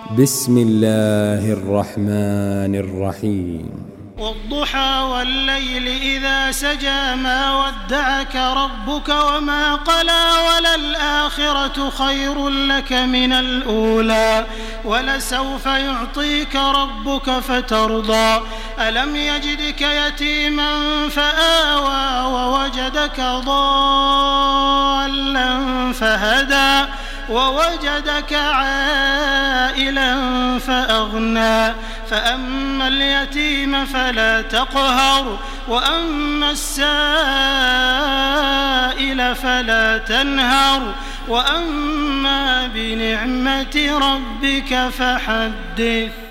بسم الله الرحمن الرحيم. والضحى والليل إذا سجى ما ودعك ربك وما قلى وللآخرة خير لك من الأولى ولسوف يعطيك ربك فترضى ألم يجدك يتيما فآوى ووجدك ضالا فهدى ووجدك عائلا فأغنى فأما اليتيم فلا تقهر وأما السائل فلا تنهر وأما بنعمة ربك فحدث.